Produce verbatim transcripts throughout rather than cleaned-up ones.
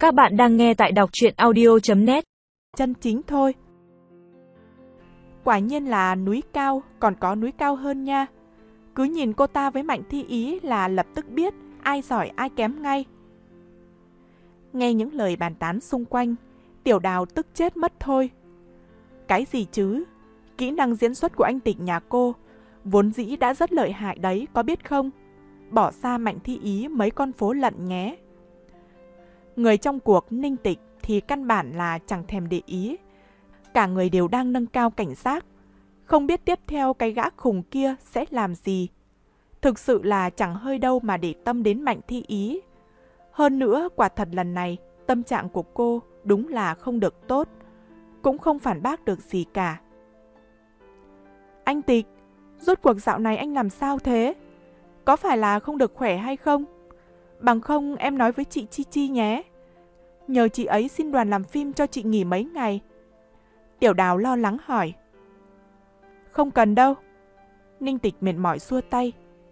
Các bạn đang nghe tại đọc truyện audio chấm net. Chân chính thôi. Quả nhiên là núi cao, còn có núi cao hơn nha. Cứ nhìn cô ta với Mạnh Thi Ý là lập tức biết ai giỏi ai kém ngay. Nghe những lời bàn tán xung quanh, Tiểu Đào tức chết mất thôi. Cái gì chứ? Kỹ năng diễn xuất của anh Tịch nhà cô vốn dĩ đã rất lợi hại đấy, có biết không? Bỏ xa Mạnh Thi Ý mấy con phố lận nhé. Người trong cuộc Ninh Tịch thì căn bản là chẳng thèm để ý. Cả người đều đang nâng cao cảnh giác, không biết tiếp theo cái gã khùng kia sẽ làm gì. Thực sự là chẳng hơi đâu mà để tâm đến Mạnh Thi Ý. Hơn nữa, quả thật lần này, tâm trạng của cô đúng là không được tốt, cũng không phản bác được gì cả. Anh Tịch, rốt cuộc dạo này anh làm sao thế? Có phải là không được khỏe hay không? Bằng không em nói với chị Chi Chi nhé. Nhờ chị ấy xin đoàn làm phim cho chị nghỉ mấy ngày. Tiểu Đào lo lắng hỏi. Không cần đâu. Ninh Tịch mệt mỏi xua tay.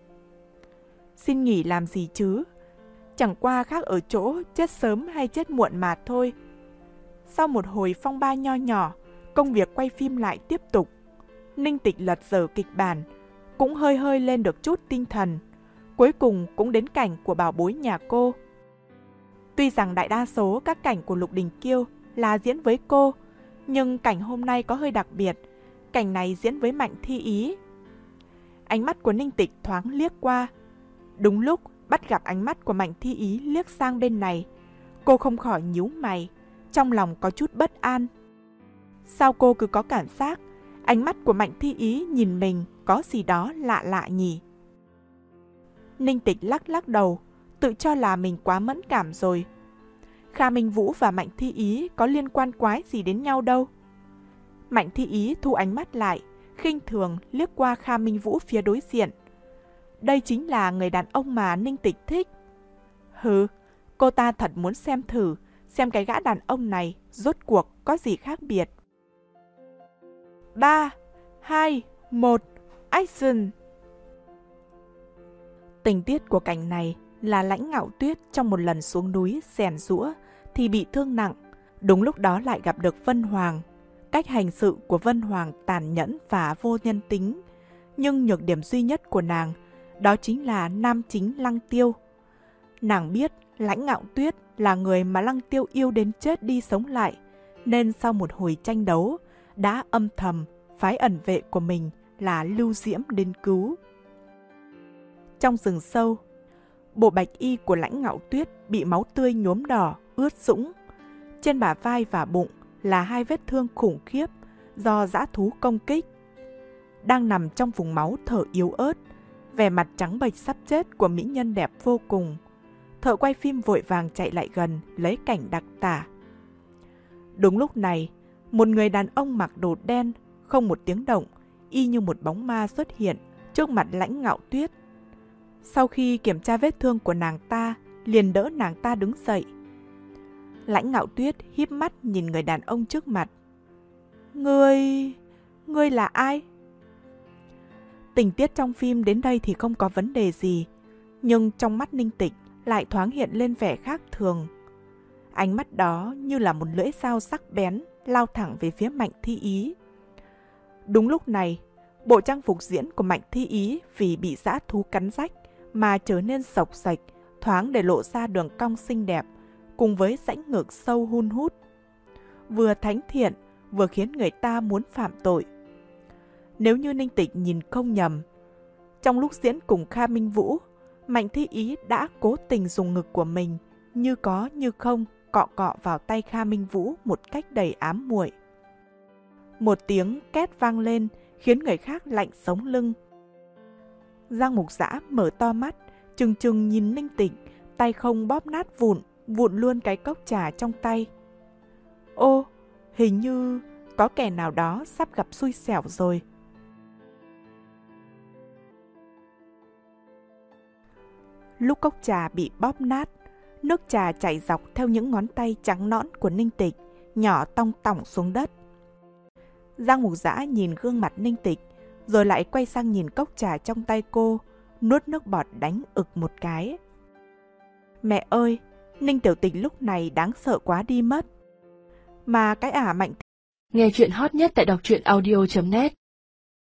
Xin nghỉ làm gì chứ? Chẳng qua khác ở chỗ chết sớm hay chết muộn mà thôi. Sau một hồi phong ba nho nhỏ, công việc quay phim lại tiếp tục. Ninh Tịch lật dở kịch bản, cũng hơi hơi lên được chút tinh thần. Cuối cùng cũng đến cảnh của bảo bối nhà cô. Tuy rằng đại đa số các cảnh của Lục Đình Kiêu là diễn với cô, nhưng cảnh hôm nay có hơi đặc biệt, cảnh này diễn với Mạnh Thi Ý. Ánh mắt của Ninh Tịch thoáng liếc qua. Đúng lúc bắt gặp ánh mắt của Mạnh Thi Ý liếc sang bên này, cô không khỏi nhíu mày, trong lòng có chút bất an. Sao cô cứ có cảm giác ánh mắt của Mạnh Thi Ý nhìn mình có gì đó lạ lạ nhỉ? Ninh Tịch lắc lắc đầu, tự cho là mình quá mẫn cảm rồi. Kha Minh Vũ và Mạnh Thi Ý có liên quan quái gì đến nhau đâu. Mạnh Thi Ý thu ánh mắt lại, khinh thường liếc qua Kha Minh Vũ phía đối diện. Đây chính là người đàn ông mà Ninh Tịch thích. Hừ, cô ta thật muốn xem thử, xem cái gã đàn ông này rốt cuộc có gì khác biệt. ba, hai, một, action! Tình tiết của cảnh này là Lãnh Ngạo Tuyết trong một lần xuống núi rèn giũa thì bị thương nặng. Đúng lúc đó lại gặp được Vân Hoàng. Cách hành sự của Vân Hoàng tàn nhẫn và vô nhân tính. Nhưng nhược điểm duy nhất của nàng đó chính là nam chính Lăng Tiêu. Nàng biết Lãnh Ngạo Tuyết là người mà Lăng Tiêu yêu đến chết đi sống lại, nên sau một hồi tranh đấu đã âm thầm phái ẩn vệ của mình là Lưu Diễm đến cứu. Trong rừng sâu, bộ bạch y của Lãnh Ngạo Tuyết bị máu tươi nhuốm đỏ, ướt sũng. Trên bả vai và bụng là hai vết thương khủng khiếp do dã thú công kích. Đang nằm trong vùng máu thở yếu ớt, vẻ mặt trắng bệch sắp chết của mỹ nhân đẹp vô cùng. Thợ quay phim vội vàng chạy lại gần lấy cảnh đặc tả. Đúng lúc này, một người đàn ông mặc đồ đen, không một tiếng động, y như một bóng ma xuất hiện trước mặt Lãnh Ngạo Tuyết. Sau khi kiểm tra vết thương của nàng ta, liền đỡ nàng ta đứng dậy. Lãnh Ngạo Tuyết híp mắt nhìn người đàn ông trước mặt. Ngươi... ngươi là ai? Tình tiết trong phim đến đây thì không có vấn đề gì, nhưng trong mắt Ninh Tịch lại thoáng hiện lên vẻ khác thường. Ánh mắt đó như là một lưỡi dao sắc bén lao thẳng về phía Mạnh Thi Ý. Đúng lúc này, bộ trang phục diễn của Mạnh Thi Ý vì bị dã thú cắn rách mà trở nên xộc xệch, thoáng để lộ ra đường cong xinh đẹp, cùng với rãnh ngực sâu hun hút. Vừa thánh thiện, vừa khiến người ta muốn phạm tội. Nếu như Ninh Tịch nhìn không nhầm, trong lúc diễn cùng Kha Minh Vũ, Mạnh Thi Ý đã cố tình dùng ngực của mình như có như không cọ cọ vào tay Kha Minh Vũ một cách đầy ám muội. Một tiếng két vang lên khiến người khác lạnh sống lưng. Giang Mục Dã mở to mắt, trừng trừng nhìn Ninh Tịch, tay không bóp nát vụn, vụn luôn cái cốc trà trong tay. Ô, hình như có kẻ nào đó sắp gặp xui xẻo rồi. Lúc cốc trà bị bóp nát, nước trà chảy dọc theo những ngón tay trắng nõn của Ninh Tịch, nhỏ tong tỏng xuống đất. Giang Mục Dã nhìn gương mặt Ninh Tịch, rồi lại quay sang nhìn cốc trà trong tay cô, nuốt nước bọt đánh ực một cái. Mẹ ơi, Ninh Tiểu Tình lúc này đáng sợ quá đi mất. Mà cái ả Mạnh Nghe chuyện hot nhất tại đọc truyện audio chấm net